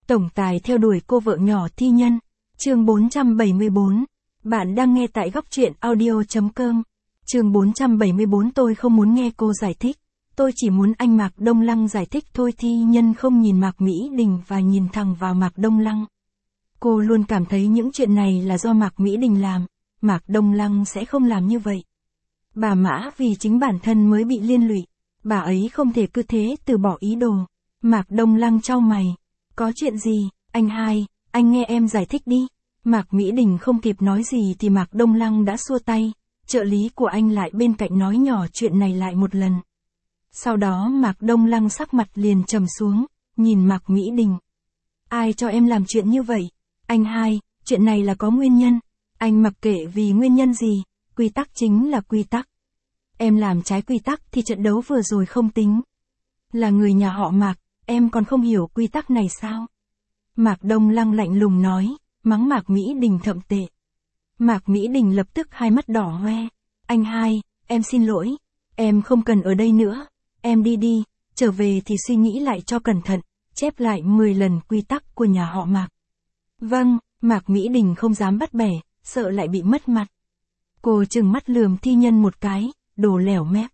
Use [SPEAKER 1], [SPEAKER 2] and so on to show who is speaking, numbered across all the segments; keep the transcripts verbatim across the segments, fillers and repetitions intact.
[SPEAKER 1] Tổng tài theo đuổi cô vợ nhỏ thi nhân. Chương bốn trăm bảy mươi bốn. Bạn đang nghe tại góc truyện audio chấm com. Chương bốn trăm bảy mươi bốn. Tôi không muốn nghe cô giải thích. Tôi chỉ muốn anh Mạc Đông Lăng giải thích thôi. Thi nhân không nhìn Mạc Mỹ Đình và nhìn thẳng vào Mạc Đông Lăng. Cô luôn cảm thấy những chuyện này là do Mạc Mỹ Đình làm. Mạc Đông Lăng sẽ không làm như vậy. Bà Mã vì chính bản thân mới bị liên lụy. Bà ấy không thể cứ thế từ bỏ ý đồ. Mạc Đông Lăng chau mày. Có chuyện gì, anh hai, anh nghe em giải thích đi. Mạc Mỹ Đình không kịp nói gì thì Mạc Đông Lăng đã xua tay. Trợ lý của anh lại bên cạnh nói nhỏ chuyện này lại một lần. Sau đó Mạc Đông Lăng sắc mặt liền trầm xuống, nhìn Mạc Mỹ Đình. Ai cho em làm chuyện như vậy? Anh hai, chuyện này là có nguyên nhân. Anh mặc kệ vì nguyên nhân gì, quy tắc chính là quy tắc. Em làm trái quy tắc thì trận đấu vừa rồi không tính. Là người nhà họ Mạc, em còn không hiểu quy tắc này sao? Mạc Đông Lăng lạnh lùng nói, mắng Mạc Mỹ Đình thậm tệ. Mạc Mỹ Đình lập tức hai mắt đỏ hoe. Anh hai, em xin lỗi, em không cần ở đây nữa, em đi đi, trở về thì suy nghĩ lại cho cẩn thận, chép lại mười lần quy tắc của nhà họ Mạc. Vâng, Mạc Mỹ Đình không dám bắt bẻ, sợ lại bị mất mặt. Cô trừng mắt lườm thi nhân một cái, đồ lẻo mép.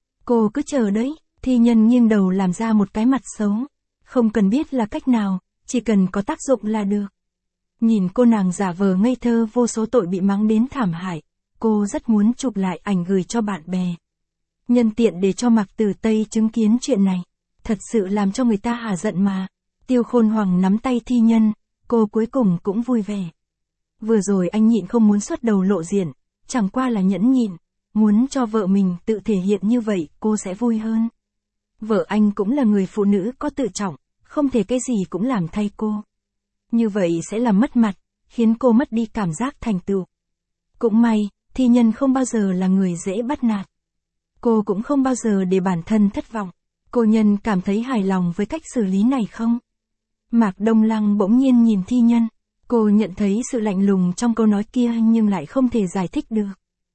[SPEAKER 1] Cô cứ chờ đấy, thi nhân nghiêng đầu làm ra một cái mặt xấu. Không cần biết là cách nào, chỉ cần có tác dụng là được. Nhìn cô nàng giả vờ ngây thơ vô số tội bị mắng đến thảm hại, cô rất muốn chụp lại ảnh gửi cho bạn bè. Nhân tiện để cho Mạc Tử Tây chứng kiến chuyện này. Thật sự làm cho người ta hả giận mà. Tiêu Khôn Hoàng nắm tay thi nhân, cô cuối cùng cũng vui vẻ. Vừa rồi anh nhịn không muốn xuất đầu lộ diện, chẳng qua là nhẫn nhịn, muốn cho vợ mình tự thể hiện như vậy cô sẽ vui hơn. Vợ anh cũng là người phụ nữ có tự trọng, không thể cái gì cũng làm thay cô. Như vậy sẽ làm mất mặt, khiến cô mất đi cảm giác thành tựu. Cũng may, thi nhân không bao giờ là người dễ bắt nạt. Cô cũng không bao giờ để bản thân thất vọng. Cô nhân cảm thấy hài lòng với cách xử lý này không? Mạc Đông Lăng bỗng nhiên nhìn thi nhân. Cô nhận thấy sự lạnh lùng trong câu nói kia nhưng lại không thể giải thích được.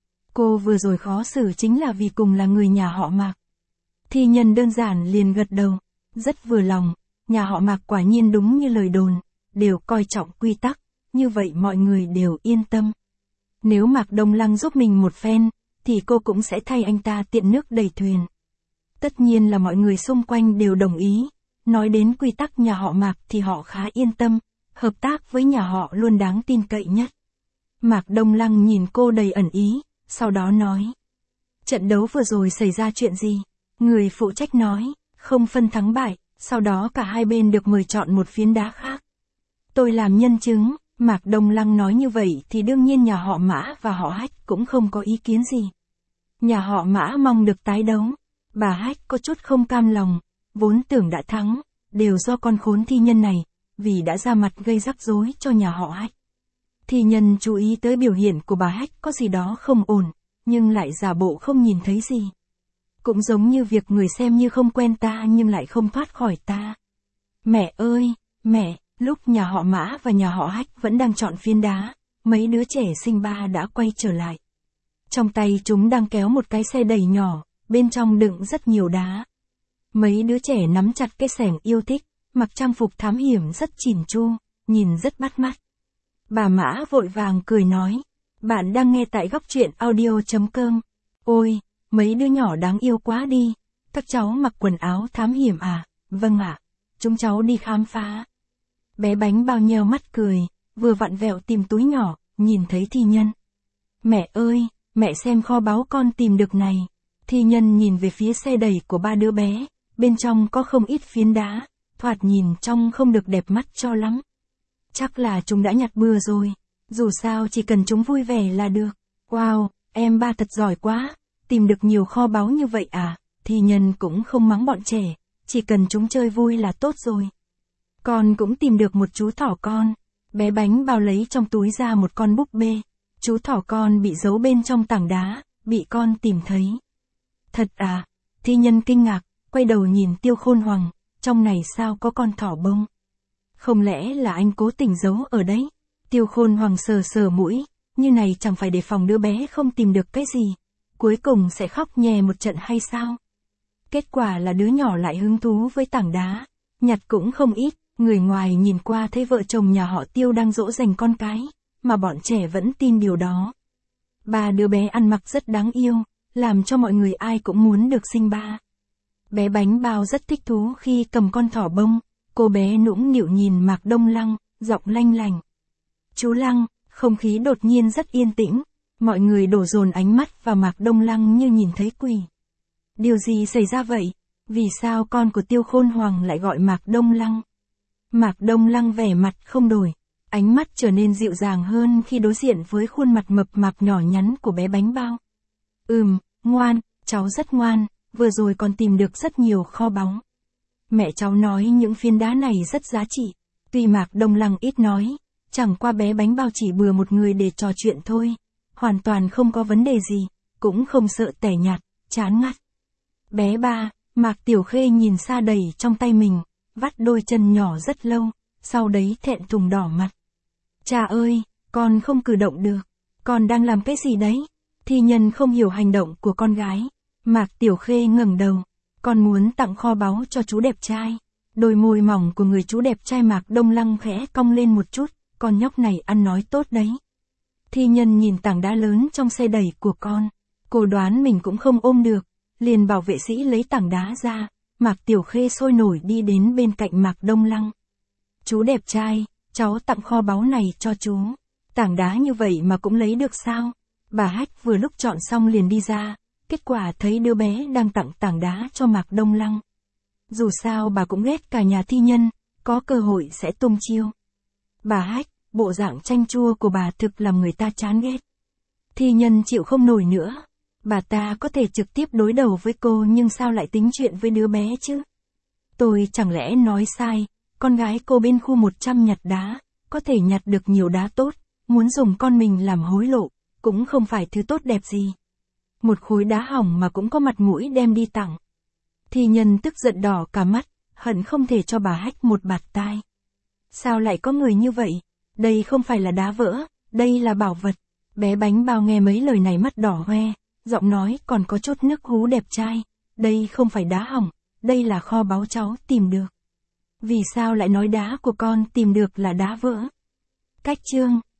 [SPEAKER 1] Cô vừa rồi khó xử chính là vì cùng là người nhà họ Mạc. Thi nhân đơn giản liền gật đầu, rất vừa lòng, nhà họ Mạc quả nhiên đúng như lời đồn, đều coi trọng quy tắc, như vậy mọi người đều yên tâm. Nếu Mạc Đông Lăng giúp mình một phen, thì cô cũng sẽ thay anh ta tiện nước đẩy thuyền. Tất nhiên là mọi người xung quanh đều đồng ý, nói đến quy tắc nhà họ Mạc thì họ khá yên tâm, hợp tác với nhà họ luôn đáng tin cậy nhất. Mạc Đông Lăng nhìn cô đầy ẩn ý, sau đó nói. Trận đấu vừa rồi xảy ra chuyện gì? Người phụ trách nói, không phân thắng bại, sau đó cả hai bên được mời chọn một phiến đá khác. Tôi làm nhân chứng, Mạc Đông Lăng nói như vậy thì đương nhiên nhà họ Mã và họ Hách cũng không có ý kiến gì. Nhà họ Mã mong được tái đấu, bà Hách có chút không cam lòng, vốn tưởng đã thắng, đều do con khốn thi nhân này, vì đã ra mặt gây rắc rối cho nhà họ Hách. Thi nhân chú ý tới biểu hiện của bà Hách có gì đó không ổn, nhưng lại giả bộ không nhìn thấy gì. Cũng giống như việc người xem như không quen ta nhưng lại không thoát khỏi ta. Mẹ ơi, mẹ, lúc nhà họ Mã và nhà họ Hách vẫn đang chọn phiến đá, mấy đứa trẻ sinh ba đã quay trở lại. Trong tay chúng đang kéo một cái xe đẩy nhỏ, bên trong đựng rất nhiều đá. Mấy đứa trẻ nắm chặt cái xẻng yêu thích, mặc trang phục thám hiểm rất chỉn chu, nhìn rất bắt mắt. Bà Mã vội vàng cười nói, bạn đang nghe tại góc truyện audio chấm com. Ôi, mấy đứa nhỏ đáng yêu quá đi, các cháu mặc quần áo thám hiểm à? Vâng ạ, chúng cháu đi khám phá. Bé Bánh Bao nheo mắt cười, vừa vặn vẹo tìm túi nhỏ, nhìn thấy thi nhân. Mẹ ơi, mẹ xem kho báu con tìm được này. Thi nhân nhìn về phía xe đẩy của ba đứa bé, bên trong có không ít phiến đá, thoạt nhìn trông không được đẹp mắt cho lắm. Chắc là chúng đã nhặt bừa rồi, dù sao chỉ cần chúng vui vẻ là được. Wow, em ba thật giỏi quá, tìm được nhiều kho báu như vậy à? Thi nhân cũng không mắng bọn trẻ, chỉ cần chúng chơi vui là tốt rồi. Con cũng tìm được một chú thỏ con. Bé Bánh Bao lấy trong túi ra một con búp bê. Chú thỏ con bị giấu bên trong tảng đá, bị con tìm thấy. Thật à? Thi nhân kinh ngạc, quay đầu nhìn Tiêu Khôn Hoàng, trong này sao có con thỏ bông? Không lẽ là anh cố tình giấu ở đấy? Tiêu Khôn Hoàng sờ sờ mũi, như này chẳng phải để phòng đứa bé không tìm được cái gì, cuối cùng sẽ khóc nhè một trận hay sao? Kết quả là đứa nhỏ lại hứng thú với tảng đá, nhặt cũng không ít, Người ngoài nhìn qua thấy vợ chồng nhà họ Tiêu đang dỗ dành con cái, mà bọn trẻ vẫn tin điều đó. Ba đứa bé ăn mặc rất đáng yêu, làm cho mọi người ai cũng muốn được sinh ba. Bé Bánh Bao rất thích thú khi cầm con thỏ bông, cô bé nũng nịu nhìn Mạc Đông Lăng, giọng lanh lành. Chú Lăng, không khí đột nhiên rất yên tĩnh, mọi người đổ dồn ánh mắt vào Mạc Đông Lăng như nhìn thấy quỷ. Điều gì xảy ra vậy? Vì sao con của Tiêu Khôn Hoàng lại gọi Mạc Đông Lăng? Mạc Đông Lăng vẻ mặt không đổi, ánh mắt trở nên dịu dàng hơn khi đối diện với khuôn mặt mập mạp nhỏ nhắn của bé Bánh Bao. Ừm, ngoan, cháu rất ngoan, vừa rồi còn tìm được rất nhiều kho báu. Mẹ cháu nói những phiến đá này rất giá trị, tuy Mạc Đông Lăng ít nói, chẳng qua bé Bánh Bao chỉ bừa một người để trò chuyện thôi, hoàn toàn không có vấn đề gì, cũng không sợ tẻ nhạt, chán ngắt. Bé Ba, Mạc Tiểu Khê nhìn sa đầy trong tay mình, vắt đôi chân nhỏ rất lâu, sau đấy thẹn thùng đỏ mặt. Cha ơi, con không cử động được, con đang làm cái gì đấy? Thi Nhân không hiểu hành động của con gái. Mạc Tiểu Khê ngẩng đầu, con muốn tặng kho báu cho chú đẹp trai. Đôi môi mỏng của người chú đẹp trai Mạc Đông Lăng khẽ cong lên một chút, con nhóc này ăn nói tốt đấy. Thi Nhân nhìn tảng đá lớn trong xe đẩy của con, cô đoán mình cũng không ôm được, liền bảo vệ sĩ lấy tảng đá ra. Mạc Tiểu Khê sôi nổi đi đến bên cạnh Mạc Đông Lăng. Chú đẹp trai, cháu tặng kho báu này cho chú. Tảng đá như vậy mà cũng lấy được sao? Bà Hách vừa lúc chọn xong liền đi ra, kết quả thấy đứa bé đang tặng tảng đá cho Mạc Đông Lăng. Dù sao bà cũng ghét cả nhà Thi Nhân, có cơ hội sẽ tung chiêu. Bà Hách, bộ dạng chanh chua của bà thực làm người ta chán ghét. Thi Nhân chịu không nổi nữa. Bà ta có thể trực tiếp đối đầu với cô nhưng sao lại tính chuyện với đứa bé chứ? Tôi chẳng lẽ nói sai, con gái cô bên khu một trăm nhặt đá, có thể nhặt được nhiều đá tốt, muốn dùng con mình làm hối lộ, cũng không phải thứ tốt đẹp gì. Một khối đá hỏng mà cũng có mặt mũi đem đi tặng. Thi Nhân tức giận đỏ cả mắt, hận không thể cho bà Hách một bạt tai. Sao lại có người như vậy? Đây không phải là đá vỡ, đây là bảo vật. Bé Bánh Bao nghe mấy lời này mắt đỏ hoe, giọng nói còn có chút nước hú đẹp trai. Đây không phải đá hỏng, đây là kho báu cháu tìm được. Vì sao lại nói đá của con tìm được là đá vỡ? Cách chương